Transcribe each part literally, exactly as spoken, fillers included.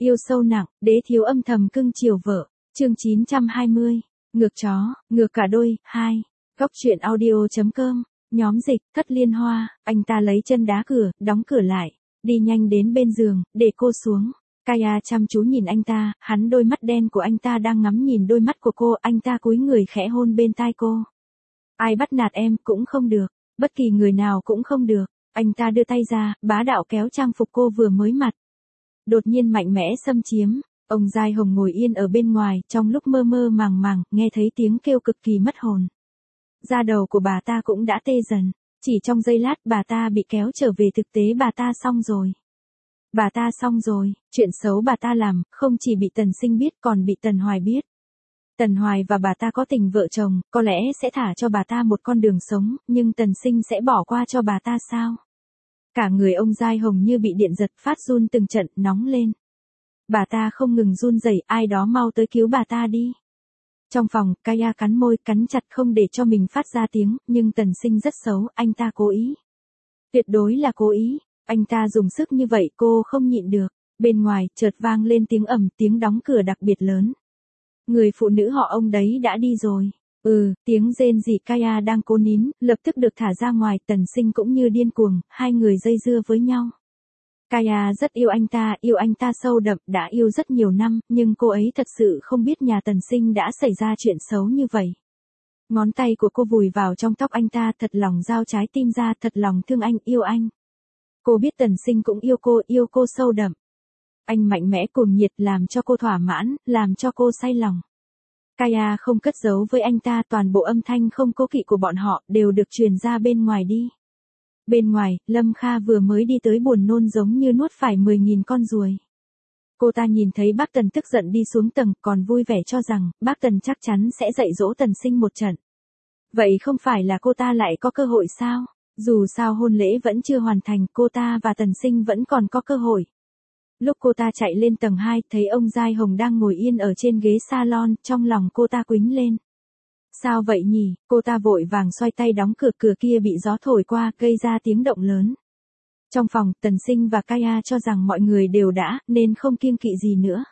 Yêu sâu nặng, đế thiếu âm thầm cưng chiều vợ. Chương chín trăm hai mươi. Ngược chó, ngược cả đôi, hai. Góc truyện audio.com. Nhóm dịch, Thất Liên Hoa, anh ta lấy chân đá cửa, đóng cửa lại, đi nhanh đến bên giường, để cô xuống. Kaya chăm chú nhìn anh ta, hắn đôi mắt đen của anh ta đang ngắm nhìn đôi mắt của cô, anh ta cúi người khẽ hôn bên tai cô. Ai bắt nạt em cũng không được, bất kỳ người nào cũng không được. Anh ta đưa tay ra, bá đạo kéo trang phục cô vừa mới mặc. Đột nhiên mạnh mẽ xâm chiếm. Ông Giai Hồng ngồi yên ở bên ngoài, trong lúc mơ mơ màng màng, nghe thấy tiếng kêu cực kỳ mất hồn. Da đầu của bà ta cũng đã tê dần. Chỉ trong giây lát bà ta bị kéo trở về thực tế, bà ta xong rồi. Bà ta xong rồi, chuyện xấu bà ta làm, không chỉ bị Tần Sinh biết còn bị Tần Hoài biết. Tần Hoài và bà ta có tình vợ chồng, có lẽ sẽ thả cho bà ta một con đường sống, nhưng Tần Sinh sẽ bỏ qua cho bà ta sao? Cả người ông Giai Hồng như bị điện giật, phát run từng trận, nóng lên. Bà ta không ngừng run rẩy, ai đó mau tới cứu bà ta đi. Trong phòng, Kaya cắn môi, cắn chặt không để cho mình phát ra tiếng, nhưng Tần Sinh rất xấu, anh ta cố ý. Tuyệt đối là cố ý, anh ta dùng sức như vậy cô không nhịn được. Bên ngoài, chợt vang lên tiếng ầm, tiếng đóng cửa đặc biệt lớn. Người phụ nữ họ ông đấy đã đi rồi. Ừ, tiếng rên rỉ. Kaya đang cố nín, lập tức được thả ra ngoài, Tần Sinh cũng như điên cuồng, hai người dây dưa với nhau. Kaya rất yêu anh ta, yêu anh ta sâu đậm, đã yêu rất nhiều năm, nhưng cô ấy thật sự không biết nhà Tần Sinh đã xảy ra chuyện xấu như vậy. Ngón tay của cô vùi vào trong tóc anh ta, thật lòng giao trái tim ra, thật lòng thương anh, yêu anh. Cô biết Tần Sinh cũng yêu cô, yêu cô sâu đậm. Anh mạnh mẽ cuồng nhiệt làm cho cô thỏa mãn, làm cho cô say lòng. Kaya không cất giấu với anh ta, toàn bộ âm thanh không cố kỵ của bọn họ đều được truyền ra bên ngoài đi. Bên ngoài, Lâm Kha vừa mới đi tới buồn nôn giống như nuốt phải mười nghìn con ruồi. Cô ta nhìn thấy bác Tần tức giận đi xuống tầng, còn vui vẻ cho rằng bác Tần chắc chắn sẽ dạy dỗ Tần Sinh một trận. Vậy không phải là cô ta lại có cơ hội sao? Dù sao hôn lễ vẫn chưa hoàn thành, cô ta và Tần Sinh vẫn còn có cơ hội. Lúc cô ta chạy lên tầng hai, thấy ông Giai Hồng đang ngồi yên ở trên ghế salon, trong lòng cô ta quýnh lên. Sao vậy nhỉ? Cô ta vội vàng xoay tay đóng cửa, cửa kia bị gió thổi qua, gây ra tiếng động lớn. Trong phòng, Tần Sinh và Kaya cho rằng mọi người đều đã, nên không kiêng kỵ gì nữa.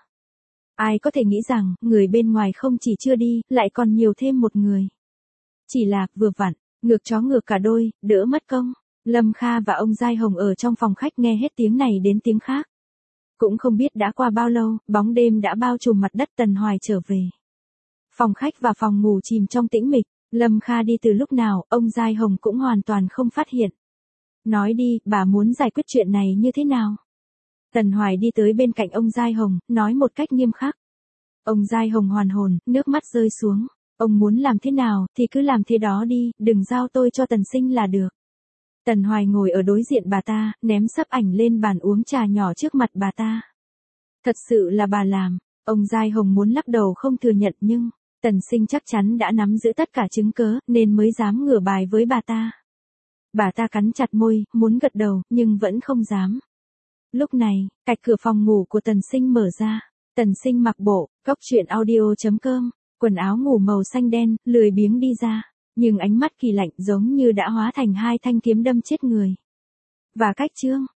Ai có thể nghĩ rằng, người bên ngoài không chỉ chưa đi, lại còn nhiều thêm một người. Chỉ là, vừa vặn, ngược chó ngược cả đôi, đỡ mất công. Lâm Kha và ông Giai Hồng ở trong phòng khách nghe hết tiếng này đến tiếng khác. Cũng không biết đã qua bao lâu, bóng đêm đã bao trùm mặt đất. Tần Hoài trở về. Phòng khách và phòng ngủ chìm trong tĩnh mịch, Lâm Kha đi từ lúc nào, ông Giai Hồng cũng hoàn toàn không phát hiện. Nói đi, bà muốn giải quyết chuyện này như thế nào? Tần Hoài đi tới bên cạnh ông Giai Hồng, nói một cách nghiêm khắc. Ông Giai Hồng hoàn hồn, nước mắt rơi xuống. Ông muốn làm thế nào, thì cứ làm thế đó đi, đừng giao tôi cho Tần Sinh là được. Tần Hoài ngồi ở đối diện bà ta, ném sấp ảnh lên bàn uống trà nhỏ trước mặt bà ta. Thật sự là bà làm. Ông Giai Hồng muốn lắc đầu không thừa nhận, nhưng Tần Sinh chắc chắn đã nắm giữ tất cả chứng cớ, nên mới dám ngửa bài với bà ta. Bà ta cắn chặt môi, muốn gật đầu, nhưng vẫn không dám. Lúc này, cạch cửa phòng ngủ của Tần Sinh mở ra. Tần Sinh mặc bộ, góc truyện audio.com, quần áo ngủ màu xanh đen, lười biếng đi ra. Nhưng ánh mắt kỳ lạnh giống như đã hóa thành hai thanh kiếm đâm chết người. Và cách chương.